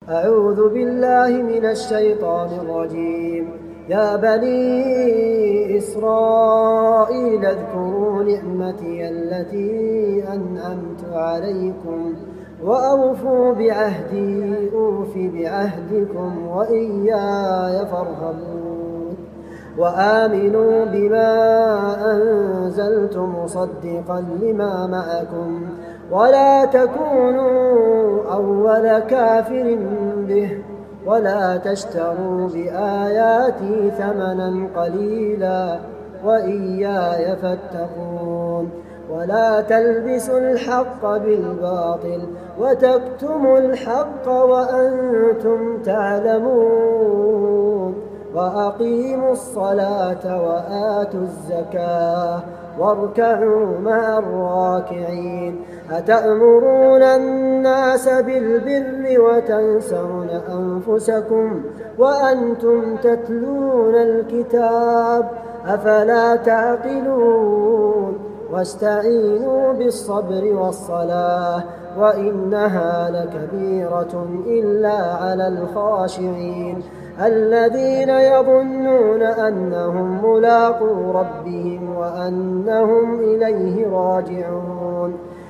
أعوذ بالله من الشيطان الرجيم. يا بني إسرائيل اذكروا نعمتي التي أنعمت عليكم وأوفوا بعهدي أوف بعهدكم وإياي فارهبون وآمنوا بما أنزلت مصدقا لما معكم ولا تكونوا أول كافر به ولا تشتروا بآياتي ثمنا قليلا وإياي فاتقون ولا تلبسوا الحق بالباطل وتكتموا الحق وأنتم تعلمون وأقيموا الصلاة وآتوا الزكاة واركعوا مع الراكعين. أتأمرون الناس بالبر وتنسون أنفسكم وأنتم تتلون الكتاب أفلا تعقلون واستعينوا بالصبر والصلاة وإنها لكبيرة إلا على الخاشعين الذين يظنون أنهم ملاقو ربهم وأنهم إليه راجعون.